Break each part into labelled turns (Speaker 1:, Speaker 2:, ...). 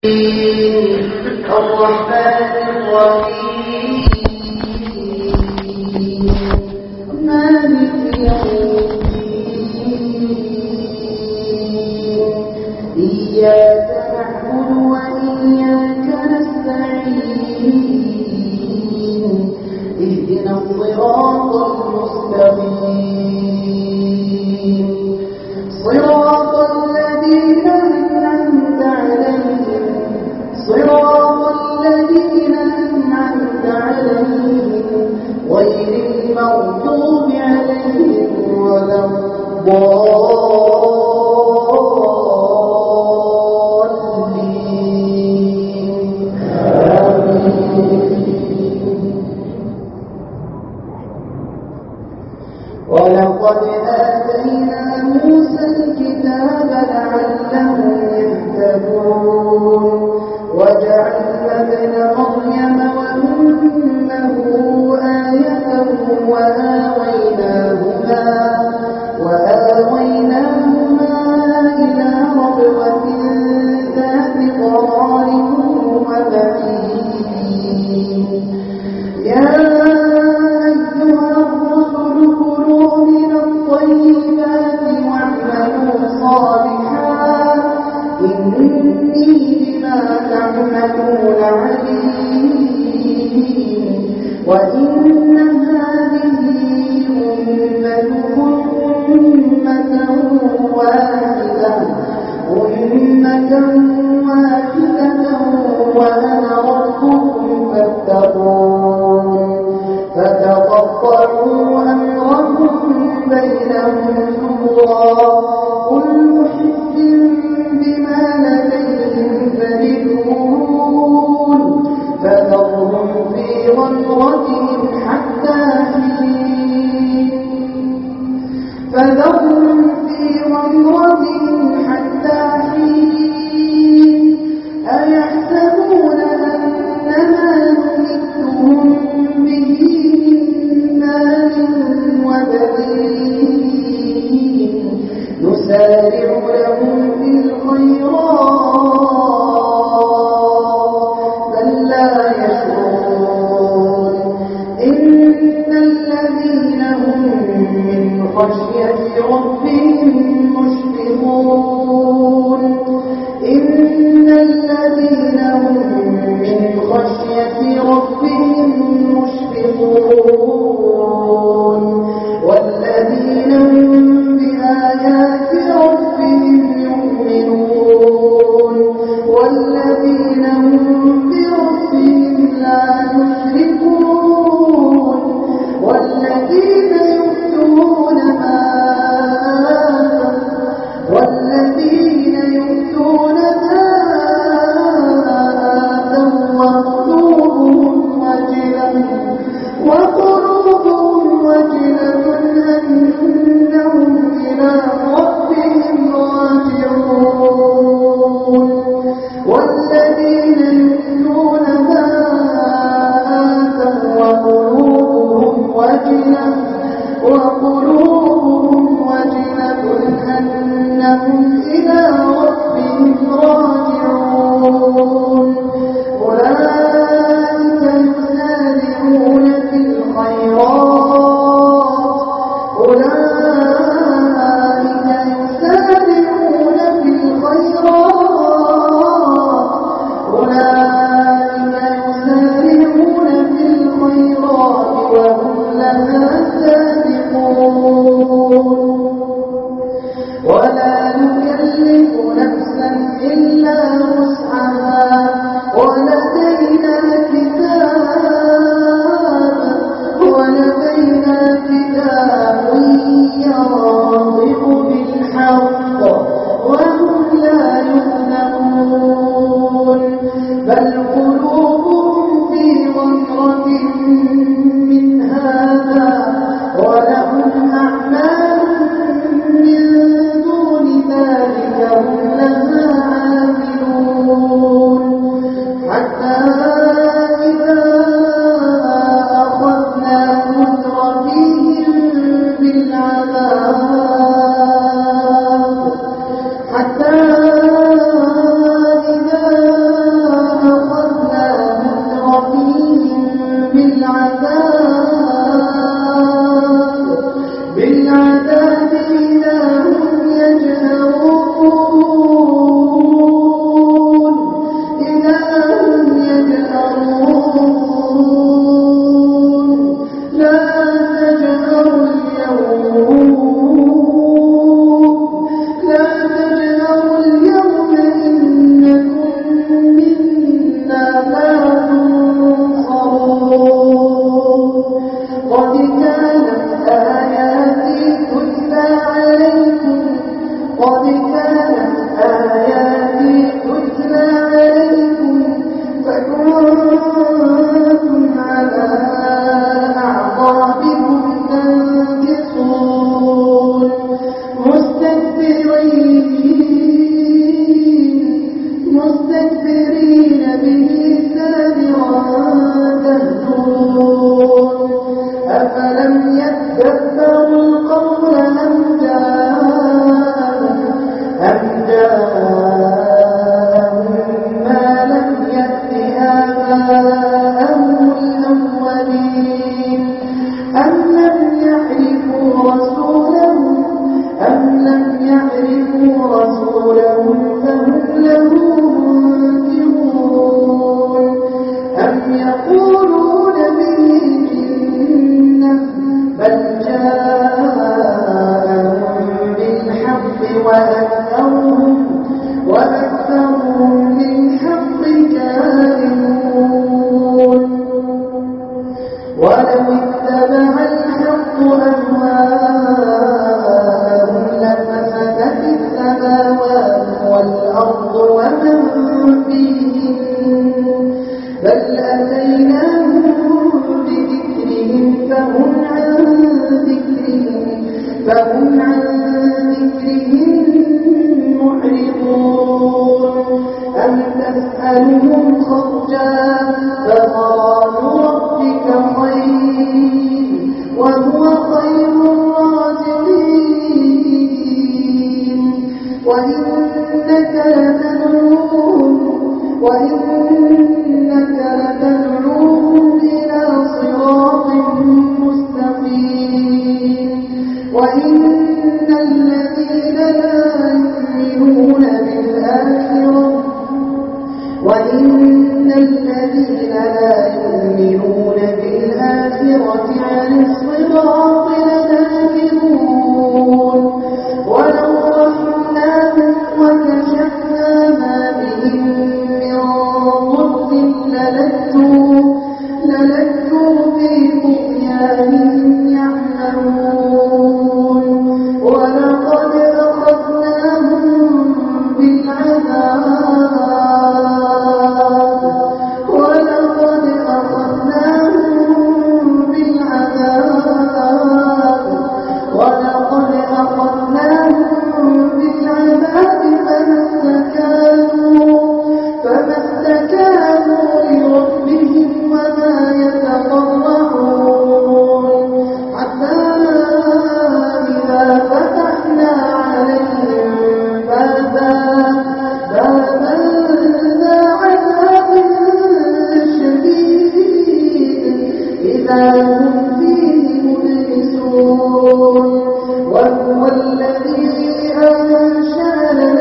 Speaker 1: الرحمن الرحيم مالك يوم الدين إياك نعبد وإياك نستعين اهدنا الصراط المستقيم صراط الذين أنعمت عليهم غير المغضوب عليهم ولا الضالين ولقد آتينا موسى الكتاب لعلهم يهتدون وجعلنا ابن مريم وأمه آية وآويناهما إلى ربوة ذات قرار ومعين يا أيها الرسل كلوا من الطيبات واعملوا صالحا إني بما تعملون عليم وإن هذه أمتكم أمة واحدة وأنا ربكم فاتقون فتقطعوا أمرهم بينهم زبرا كل حزب بما لديهم فرحون فذرهم في غمرتهم حتى حين أيحسبون أنما نمدهم به من مال وبنين نسارع لهم في الخيرات بل لا يشعرون إن الذين هم من خشية ربهم مشفقون إن الذين هم من خشية ربهم مشفقون والذين هم بآيات ربهم يؤمنون والذين هم بربهم لا يشركون والذين يؤتون ما وقلوبهم وجلة أنهم إلى ربهم راجعون والذين يؤتون ما آتوا وقلوبهم وجلة أنهم إلى ربهم راجعون أولئك يسارعون في الخيرات وهم لها سابقون ولا نكلف نفسا إلا وسعها ولدينا كتاب ينطق بالحق وهم لا يظلمون بل قلوبهم في غمرة من هذا ولهم أعمال من دون ذلك هم لها عاملون حتى إذا أخذنا مترفيهم بالعذاب حتى إذا مستكبرين به سامرا تهجرون أفلم يدبروا القول أم جاءهم ما لم يأت آباءهم الأولين أم لم يعرفوا رسولهم فهم له منكرون أم يقولون به جنة بل جاءهم بالحق وأكثرهم للحق كارهون ولو اتبع الحق أهواءهم لفسدت السماوات والأرض ومن فيهن بل أتيناهم بذكرهم فهم عن ذكرهم معرضون أم تسألهم خرجا فخراج ربك خير وهو خير الرازقين وإنك لتدعوهم إلى صراط مستقيم وإن الذين لا يؤمنون بالآخرة عن الصراط لناكبون ولو رحمناهم وكشفنا ما بهم من ضر للجوا في طغيانهم يعمهون ولقد أخذناهم بالعذاب فما استكانوا لربهم وما يتضرعون حتى إذا فتحنا عليهم بابا ذا عذاب شديد إذا هم فيه مبلسون وهو الذي أنشأ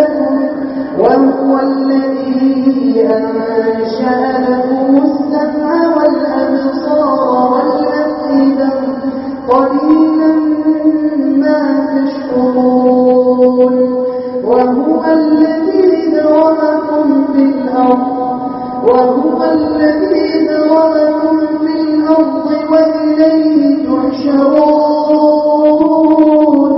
Speaker 1: لكم السمع والأبصار والأفئدة قليلا ما تشكرون وهو الذي ذرأكم في الأرض وإليه تحشرون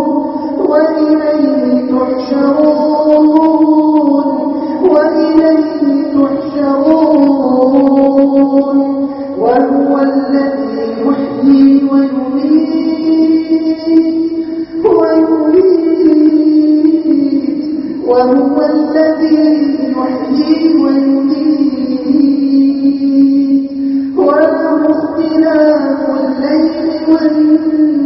Speaker 1: وهو الذي يحيي ويميت وله اختلاف الليل والنهار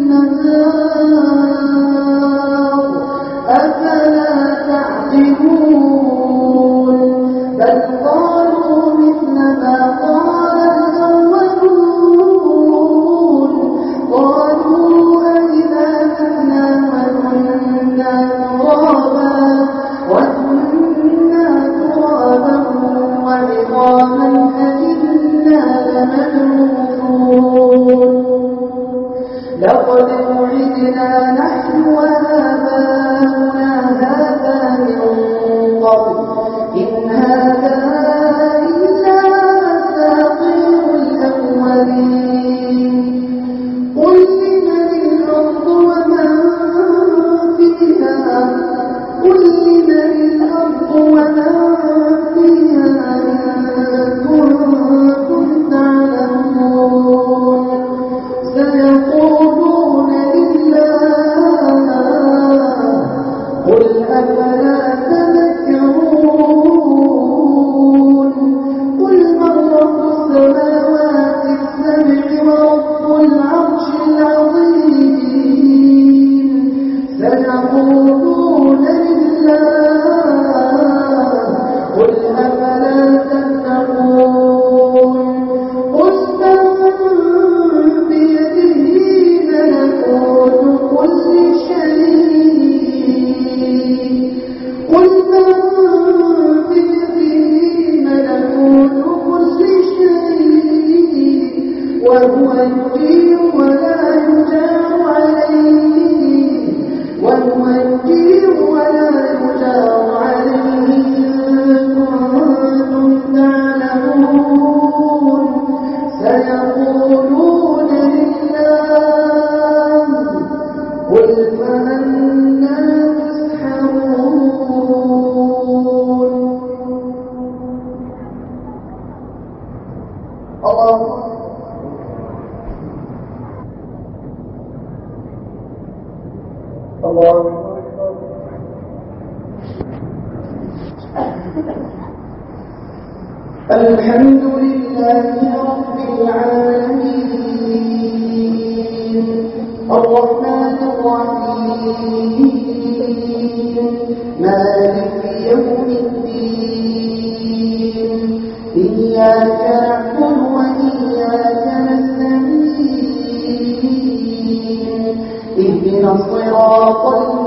Speaker 1: أفلا تتقون قل من بيده ملكوت كل شيء قل من بيده ملكوت كل شيء وهو يجير ولا يجار عليه وهو يجير ولا يجار عليه إن كنتم تعلمون سيقولون لله قل فأنى تسحرون الله الله الحمد لله رب العالمين الرحمن الرحيم مالك يوم الدين إياك نعبد وإياك نستعين اهدنا الصراط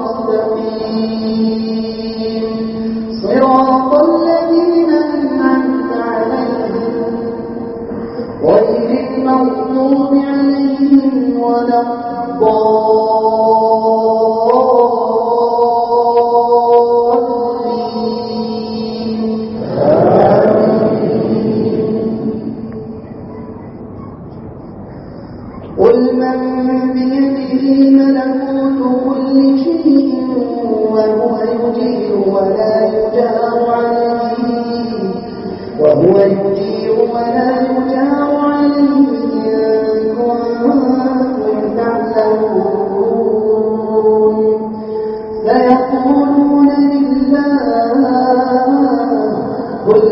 Speaker 1: المستقيم صراط الذين أنعمت عليهم غير المغضوب عليهم ولا قل من بيده ملكوت كل شيء وهو يجير ولا يجار عليه وهو يجير ولا يجار عليه إن كنتم تعلمون سيقولون لله قل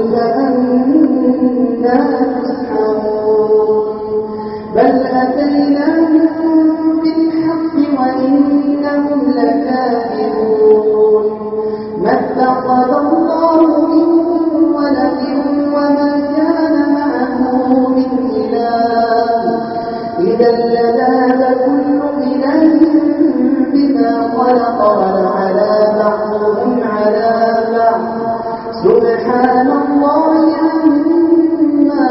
Speaker 1: فأنى تسحرون بل أتيناهم بالحق وإنهم لكاذبون ما اتخذ الله من ولد وما كان معه من إله إذا لذهب كل إله بما خلق ولعلى بعضهم على بعض سبحان الله عما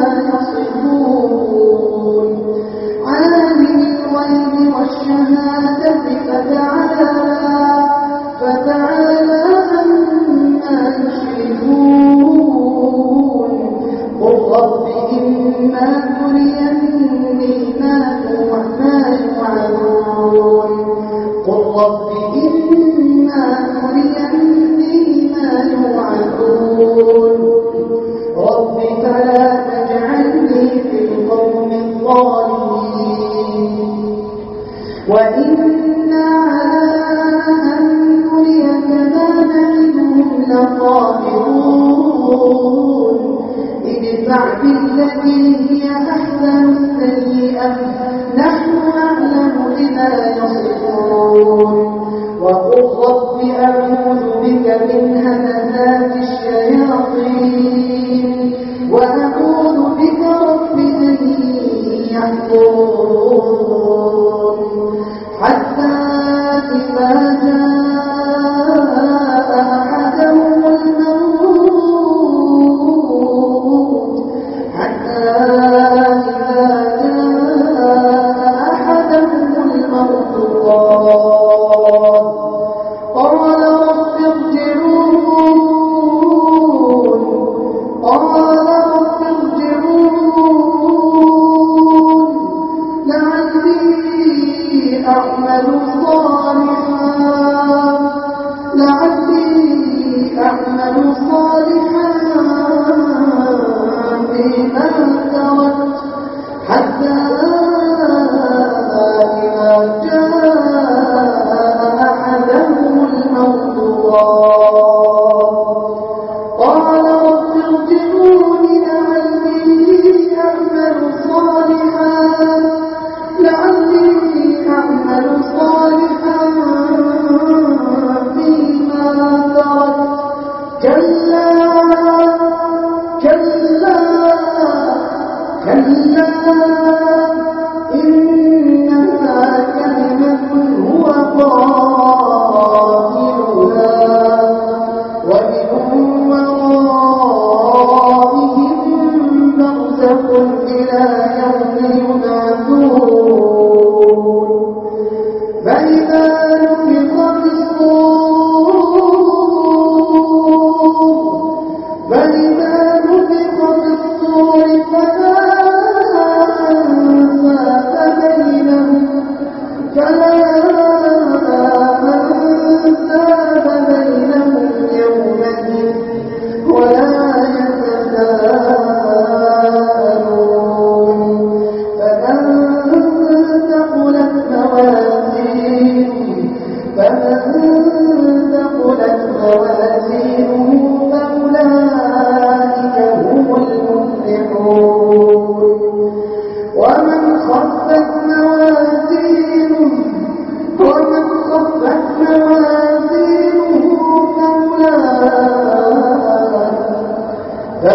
Speaker 1: يصفون عالم الغيب والشهادة فتعالى عما يشركون قل رب إما تريني ما يوعدون قل رب إما تريني ما يوعدون رب فلا تجعلني في القوم الظالمين وإنا على أن نريك ما نعدهم لقادرون ادفع بالتي هي أحسن السيئة نحن أعلم بما يصفون وقل رب أعوذ بك من همزات الشياطين وأعوذ بك رب أن يحضرون حتى إذا جاء أحدهم الموت قال رب ارجعون قال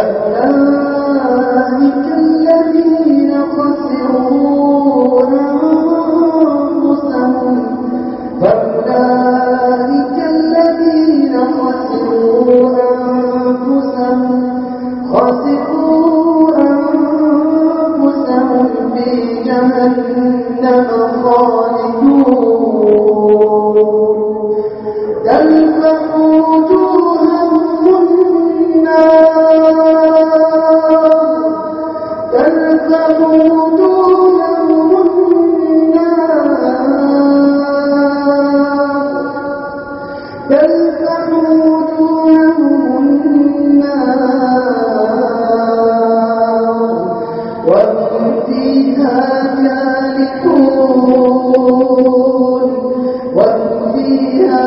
Speaker 1: فأولئك الذين خسروا أنفسهم في جهنم خالدون تلفح وجوههم النار تلفح وجوههم النار تلفح وجوههم النار وهم فيها كالحون وهم فيها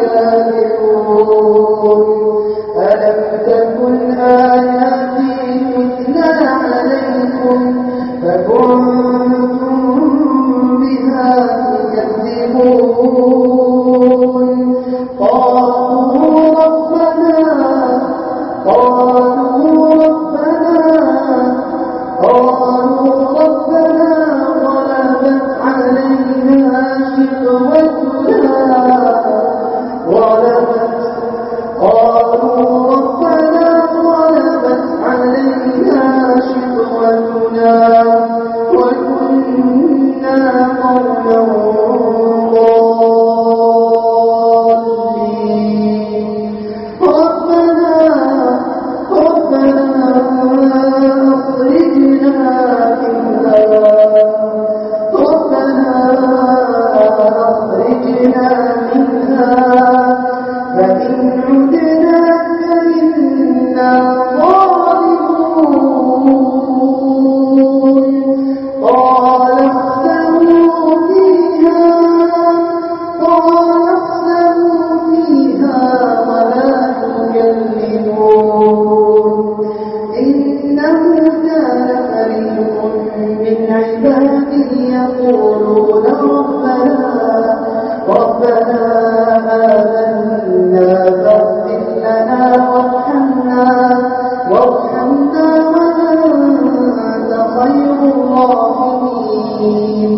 Speaker 1: كالحون ألم تكن آياتي تتلى عليكم فكنتم بها تكذبون قالوا ربنا غلبت علينا شقوتنا وكنا قوما ضالين ربنا أخرجنا منها فإن عدنا فإنا ظالمون قال اخسئوا فيها ولا تكلمون إنه كان فريق من عبادي يقولون ربنا آمنا فاغفر لنا وارحمنا وأنت خير الراحمين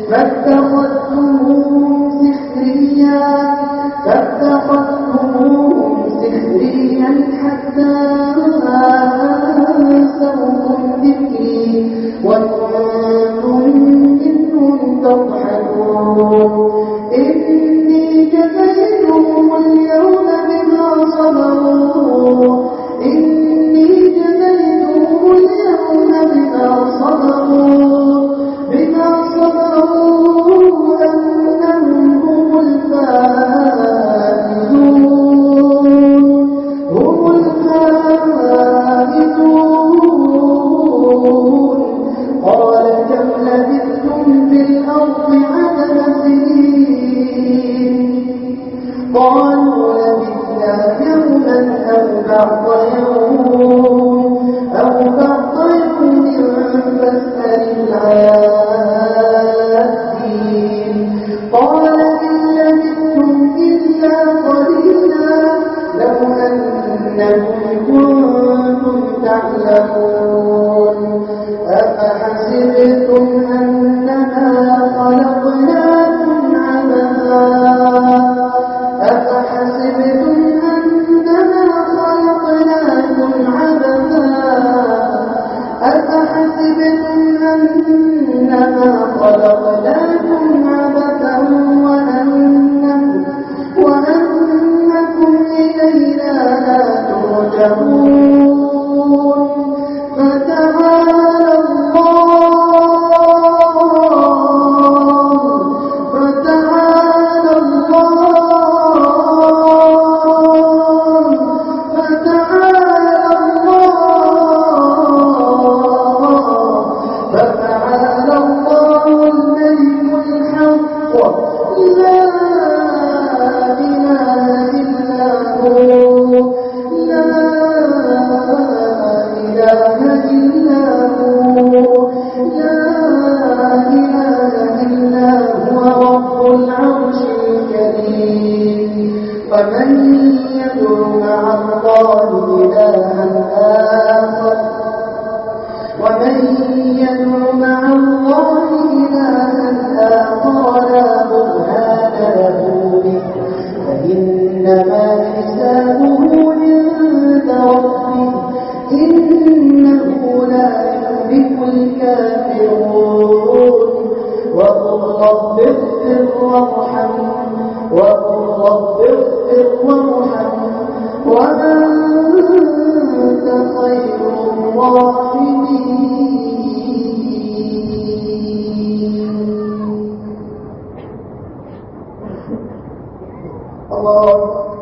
Speaker 1: فاتخذتموهم سخريا حتى أنسوكم ذكري وكنتم منهم تضحكون إني جزيتهم اليوم بما صبروا أنهم هم الفائزون قال كم لبثتم في الأرض عدد سنين قالوا لبثنا يوما أو بعض يوم فاسأل العادين قال إن لبثتم إلا قليلا لو أنكم كنتم تعلمون أفحسبتم أنما خلقناكم عبثا وأنكم إلينا لا ترجعون إنه لا يفلح الكافرون وقل رب اغفر وارحم وأنت خير الراحمين. الله